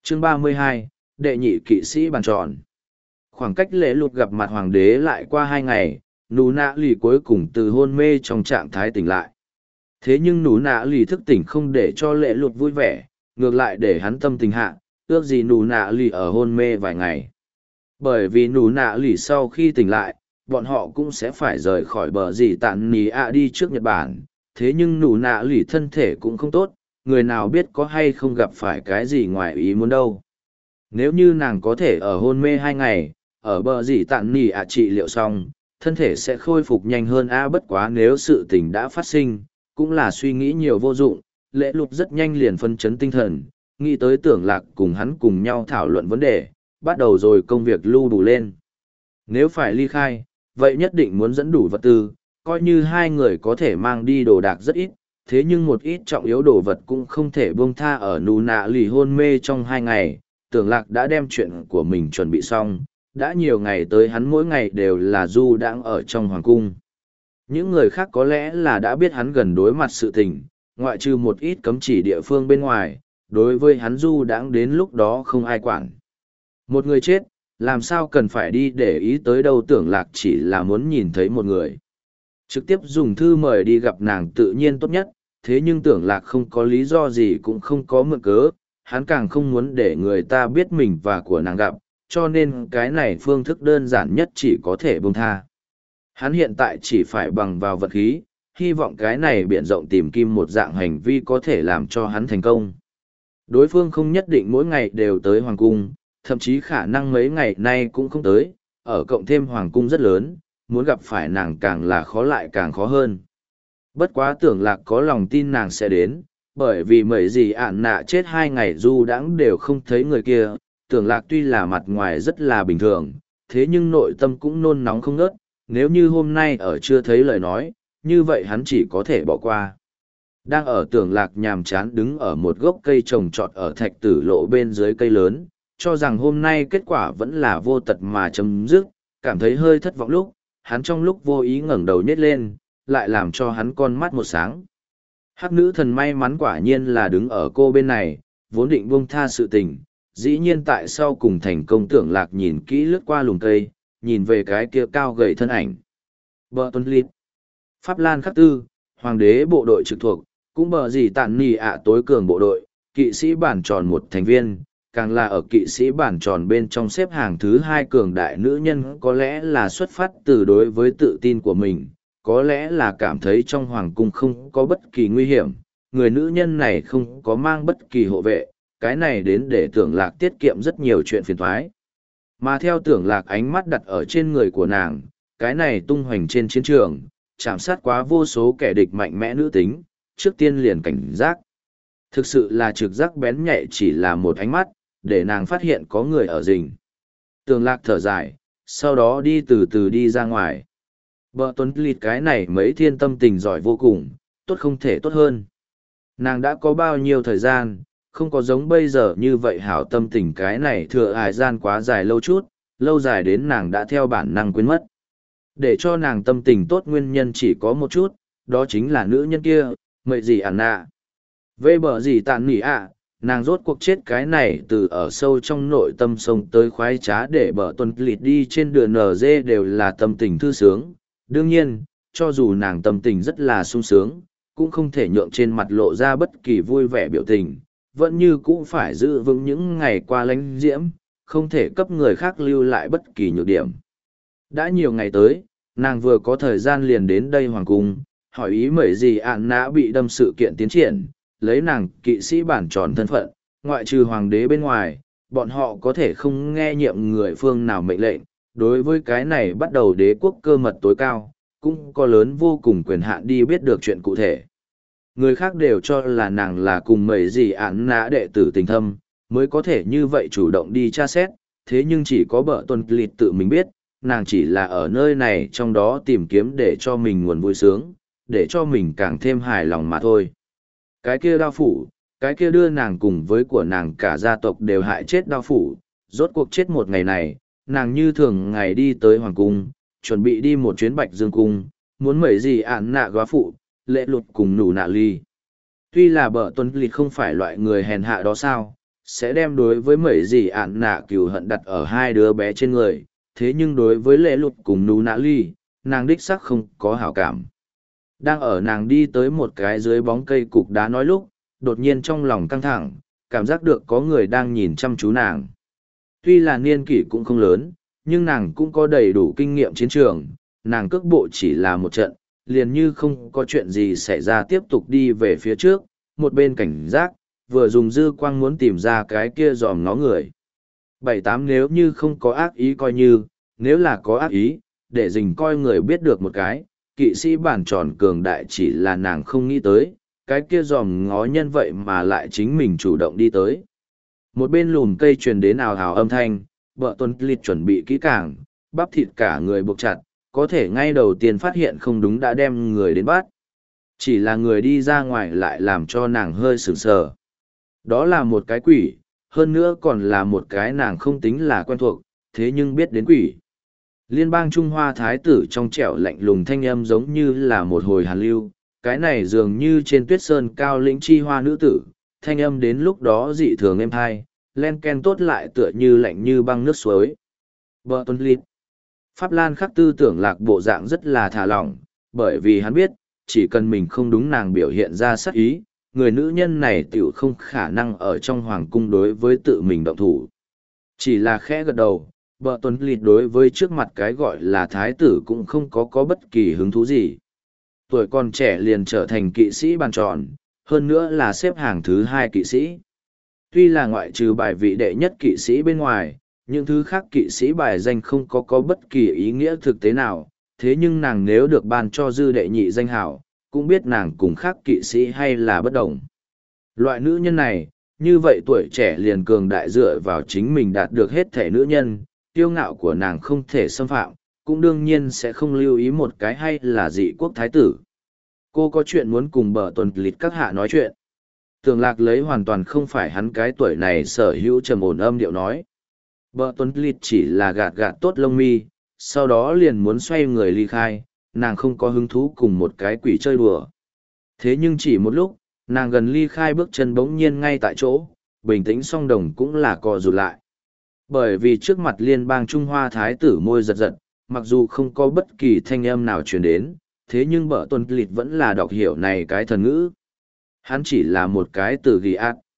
Chương 32, đệ nhị kỵ sĩ bàn tròn. Khoảng cách lễ lụt gặp mặt hoàng đế lại qua 2 ngày, nụ nạ lì cuối cùng từ hôn mê trong trạng thái tỉnh lại. Thế nhưng nụ nạ lì thức tỉnh không để cho lễ lụt vui vẻ, ngược lại để hắn tâm tình hạ, ước gì nụ nạ lì ở hôn mê vài ngày. Bởi vì nụ nạ lì sau khi tỉnh lại, bọn họ cũng sẽ phải rời khỏi bờ dì tạn nì ạ đi trước Nhật Bản. Thế nhưng nụ nạ lì thân thể cũng không tốt, người nào biết có hay không gặp phải cái gì ngoài ý muốn đâu. Nếu như nàng có thể ở hôn mê 2 ngày, ở bờ dì tạn nì ạ trị liệu xong, thân thể sẽ khôi phục nhanh hơn bất quá nếu sự tình đã phát sinh, cũng là suy nghĩ nhiều vô dụng. Lễ lục rất nhanh liền phân chấn tinh thần, nghĩ tới Tưởng Lạc cùng hắn cùng nhau thảo luận vấn đề, bắt đầu rồi công việc lưu đủ lên. Nếu phải ly khai, vậy nhất định muốn dẫn đủ vật tư, coi như 2 người có thể mang đi đồ đạc rất ít, thế nhưng một ít trọng yếu đồ vật cũng không thể buông tha. Ở nụ nạ lì hôn mê trong 2 ngày, Tưởng Lạc đã đem chuyện của mình chuẩn bị xong, đã nhiều ngày tới hắn mỗi ngày đều là du đãng ở trong hoàng cung. Những người khác có lẽ là đã biết hắn gần đối mặt sự tình, ngoại trừ một ít cấm chỉ địa phương bên ngoài, đối với hắn du đãng đến lúc đó không ai quản. Một người chết, làm sao cần phải đi để ý tới đâu. Tưởng Lạc chỉ là muốn nhìn thấy một người. Trực tiếp dùng thư mời đi gặp nàng tự nhiên tốt nhất, thế nhưng Tưởng Lạc không có lý do gì cũng không có mượn cớ, hắn càng không muốn để người ta biết mình và của nàng gặp, cho nên cái này phương thức đơn giản nhất chỉ có thể buông tha. Hắn hiện tại chỉ phải bằng vào vật khí, hy vọng cái này biện rộng tìm kim một dạng hành vi có thể làm cho hắn thành công. Đối phương không nhất định mỗi ngày đều tới hoàng cung, thậm chí khả năng mấy ngày nay cũng không tới, ở cộng thêm hoàng cung rất lớn, muốn gặp phải nàng càng là khó lại càng khó hơn. Bất quá Tưởng Lạc có lòng tin nàng sẽ đến, bởi vì mấy gì ạn nạ chết 2 ngày du đãng đều không thấy người kia. Tưởng Lạc tuy là mặt ngoài rất là bình thường, thế nhưng nội tâm cũng nôn nóng không ngớt, nếu như hôm nay ở chưa thấy lời nói, như vậy hắn chỉ có thể bỏ qua. Đang ở Tưởng Lạc nhàm chán đứng ở một gốc cây trồng trọt ở thạch tử lộ bên dưới cây lớn, cho rằng hôm nay kết quả vẫn là vô tật mà chấm dứt, cảm thấy hơi thất vọng lúc, hắn trong lúc vô ý ngẩng đầu nhét lên, lại làm cho hắn con mắt một sáng. Hắc nữ thần may mắn quả nhiên là đứng ở cô bên này, vốn định buông tha sự tình, dĩ nhiên tại sau cùng thành công. Tưởng Lạc nhìn kỹ lướt qua lùm cây, nhìn về cái kia cao gầy thân ảnh. Bờ Tuân Lít, Pháp Lan Khắc Tư, Hoàng đế bộ đội trực thuộc, cũng bờ gì tạn nì ạ tối cường bộ đội, kỵ sĩ bản tròn một thành viên, càng là ở kỵ sĩ bản tròn bên trong xếp hàng thứ 2 cường đại nữ nhân. Có lẽ là xuất phát từ đối với tự tin của mình, có lẽ là cảm thấy trong hoàng cung không có bất kỳ nguy hiểm, người nữ nhân này không có mang bất kỳ hộ vệ, cái này đến để Tưởng Lạc tiết kiệm rất nhiều chuyện phiền toái. Mà theo Tưởng Lạc ánh mắt đặt ở trên người của nàng, cái này tung hoành trên chiến trường, chạm sát quá vô số kẻ địch mạnh mẽ nữ tính, trước tiên liền cảnh giác. Thực sự là trực giác bén nhạy, chỉ là một ánh mắt, để nàng phát hiện có người ở rình. Tưởng Lạc thở dài, sau đó đi từ từ đi ra ngoài. Bờ Tuấn Lịt cái này mấy thiên tâm tình giỏi vô cùng, tốt không thể tốt hơn. Nàng đã có bao nhiêu thời gian, không có giống bây giờ như vậy hảo tâm tình, cái này thừa hài gian quá dài lâu chút, lâu dài đến nàng đã theo bản năng quên mất. Để cho nàng tâm tình tốt nguyên nhân chỉ có một chút, đó chính là nữ nhân kia, mậy gì ản nạ. Về bờ gì tàn nỉ ạ, nàng rốt cuộc chết cái này từ ở sâu trong nội tâm sông tới khoái trá, để Bờ Tuấn Lịt đi trên đường NG đều là tâm tình thư sướng. Đương nhiên, cho dù nàng tâm tình rất là sung sướng, cũng không thể nhượng trên mặt lộ ra bất kỳ vui vẻ biểu tình, vẫn như cũng phải giữ vững những ngày qua lánh diễm, không thể cấp người khác lưu lại bất kỳ nhược điểm. Đã nhiều ngày tới, nàng vừa có thời gian liền đến đây hoàng cung, hỏi ý mấy gì ạn nã bị đâm sự kiện tiến triển, lấy nàng kỵ sĩ bản tròn thân phận, ngoại trừ hoàng đế bên ngoài, bọn họ có thể không nghe nhiệm người phương nào mệnh lệnh. Đối với cái này bắt đầu đế quốc cơ mật tối cao, cũng có lớn vô cùng quyền hạn đi biết được chuyện cụ thể. Người khác đều cho là nàng là cùng mấy gì án nã đệ tử tình thâm, mới có thể như vậy chủ động đi tra xét, thế nhưng chỉ có Bờ Tuân Lịt tự mình biết, nàng chỉ là ở nơi này trong đó tìm kiếm để cho mình nguồn vui sướng, để cho mình càng thêm hài lòng mà thôi. Cái kia đao phủ, cái kia đưa nàng cùng với của nàng cả gia tộc đều hại chết đao phủ, rốt cuộc chết một ngày này, nàng như thường ngày đi tới hoàng cung, chuẩn bị đi một chuyến Bạch Dương cung, muốn mấy gì ạn nạ góa phụ, lệ lụt cùng nụ nạ ly. Tuy là Bờ Tuấn Lịt không phải loại người hèn hạ đó sao, sẽ đem đối với mấy gì ạn nạ cừu hận đặt ở hai đứa bé trên người, thế nhưng đối với lệ lụt cùng nú nạ ly, nàng đích sắc không có hảo cảm. Đang ở nàng đi tới một cái dưới bóng cây cục đá nói lúc, đột nhiên trong lòng căng thẳng, cảm giác được có người đang nhìn chăm chú nàng. Tuy là niên kỷ cũng không lớn, nhưng nàng cũng có đầy đủ kinh nghiệm chiến trường, nàng cước bộ chỉ là một trận, liền như không có chuyện gì xảy ra tiếp tục đi về phía trước, một bên cảnh giác, vừa dùng dư quang muốn tìm ra cái kia dòm ngó người. 7-8 nếu như không có ác ý coi như, nếu là có ác ý, để dình coi người biết được một cái, kỵ sĩ bản tròn cường đại chỉ là nàng không nghĩ tới, cái kia dòm ngó nhân vậy mà lại chính mình chủ động đi tới. Một bên lùm cây truyền đến ào ào âm thanh, vợ tuấn lịch chuẩn bị kỹ càng, bắp thịt cả người buộc chặt, có thể ngay đầu tiên phát hiện không đúng đã đem người đến bắt. Chỉ là người đi ra ngoài lại làm cho nàng hơi sửng sờ. Đó là một cái quỷ, hơn nữa còn là một cái nàng không tính là quen thuộc, thế nhưng biết đến quỷ. Liên bang Trung Hoa Thái tử trong trẻo lạnh lùng thanh âm giống như là một hồi hàn lưu, cái này dường như trên tuyết sơn cao lĩnh chi hoa nữ tử, thanh âm đến lúc đó dị thường êm hai, len ken tốt lại tựa như lạnh như băng nước suối. Bờ tuân lít. Pháp Lan khắc tư tưởng lạc bộ dạng rất là thả lỏng, bởi vì hắn biết, chỉ cần mình không đúng nàng biểu hiện ra sắc ý, người nữ nhân này tiểu không khả năng ở trong hoàng cung đối với tự mình động thủ. Chỉ là khẽ gật đầu, bờ tuấn lịt đối với trước mặt cái gọi là thái tử cũng không có bất kỳ hứng thú gì. Tuổi còn trẻ liền trở thành kỵ sĩ bàn tròn, hơn nữa là xếp hàng thứ 2 kỵ sĩ. Tuy là ngoại trừ bài vị đệ nhất kỵ sĩ bên ngoài, những thứ khác kỵ sĩ bài danh không có bất kỳ ý nghĩa thực tế nào, thế nhưng nàng nếu được ban cho dư đệ nhị danh hảo, cũng biết nàng cùng khác kỵ sĩ hay là bất đồng. Loại nữ nhân này, như vậy tuổi trẻ liền cường đại dựa vào chính mình đạt được hết thể nữ nhân, tiêu ngạo của nàng không thể xâm phạm, cũng đương nhiên sẽ không lưu ý một cái hay là dị quốc thái tử. Cô có chuyện muốn cùng bờ tuần lịch các hạ nói chuyện. Tường lạc lấy hoàn toàn không phải hắn cái tuổi này sở hữu trầm ổn âm điệu nói. Bờ tuần lịch chỉ là gạt gạt tốt lông mi, sau đó liền muốn xoay người ly khai, nàng không có hứng thú cùng một cái quỷ chơi đùa. Thế nhưng chỉ một lúc, nàng gần ly khai bước chân bỗng nhiên ngay tại chỗ, bình tĩnh song đồng cũng là co rụt lại. Bởi vì trước mặt liên bang Trung Hoa Thái tử môi giật giật, mặc dù không có bất kỳ thanh âm nào truyền đến, thế nhưng bở tuần lịt vẫn là đọc hiểu này cái thần ngữ. Hắn chỉ là một cái từ ghi ạt,